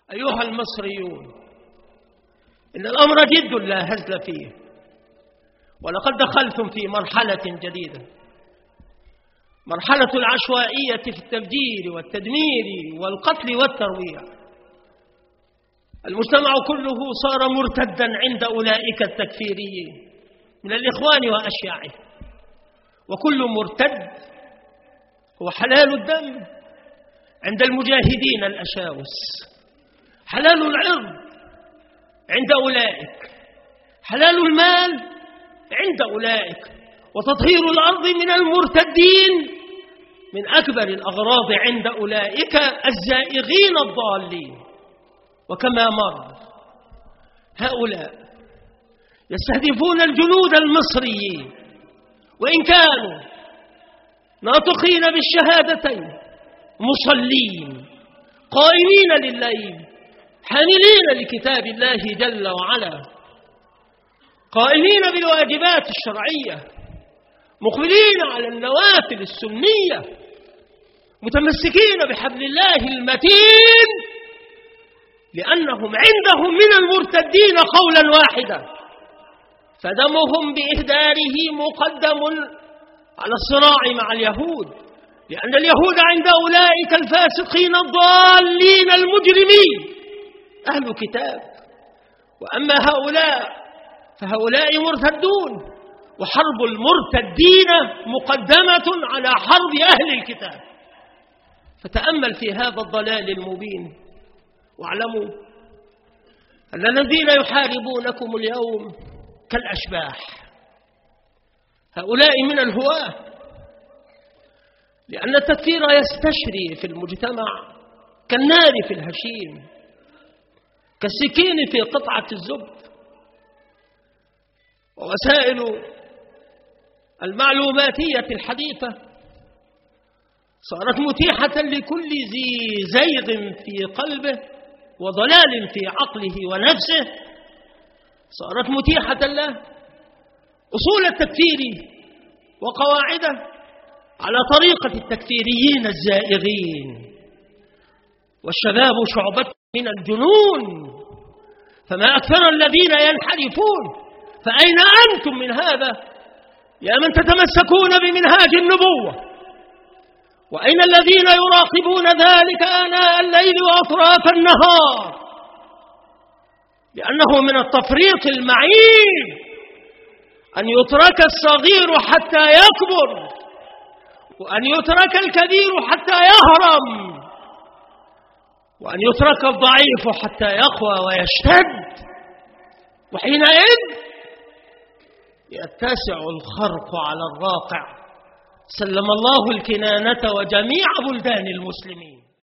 أيها المصريون، إن الأمر جد لا هزل فيه، ولقد دخلتم في مرحلة جديدة، مرحلة العشوائية في التفجير والتدمير والقتل والترويع. المجتمع كله صار مرتدا عند أولئك التكفيريين من الإخوان وأشياعه، وكل مرتد هو حلال الدم عند المجاهدين الأشاوس، حلال العرض عند أولئك، حلال المال عند أولئك، وتطهير الأرض من المرتدين من أكبر الأغراض عند أولئك الزائغين الضالين. وكما مر، هؤلاء يستهدفون الجنود المصريين وإن كانوا ناطقين بالشهادتين، مصلين قائمين لليل، حاملين لكتاب الله جل وعلا، قائمين بالواجبات الشرعية، مقبلين على النوافل السنية، متمسكين بحبل الله المتين، لأنهم عندهم من المرتدين قولا واحدا، فدمهم بإهداره مقدم على الصراع مع اليهود، لأن اليهود عند أولئك الفاسقين الضالين المجرمين أهل كتاب، وأما هؤلاء فهؤلاء مرتدون، وحرب المرتدين مقدمة على حرب أهل الكتاب. فتأمل في هذا الضلال المبين، واعلموا أن الذين يحاربونكم اليوم كالأشباح، هؤلاء من الهواة، لأن التكفير يستشري في المجتمع كالنار في الهشيم، كالسكين في قطعة الزبد. ووسائل المعلوماتية الحديثة صارت متيحة لكل ذي زيغ في قلبه وضلال في عقله ونفسه، صارت متيحة له أصول التكفير وقواعده على طريقة التكفيريين الزائغين. والشباب شعبة من الجنون، فما أكثر الذين ينحرفون. فأين أنتم من هذا يا من تتمسكون بمنهاج النبوة؟ وأين الذين يراقبون ذلك آناء الليل وأطراف النهار؟ لأنه من التفريط المعين أن يترك الصغير حتى يكبر، وأن يترك الكبير حتى يهرم، وأن يترك الضعيف حتى يقوى ويشتد. وحينئذ يتسع الخرق على الراقع. سلم الله الكنانة وجميع بلدان المسلمين.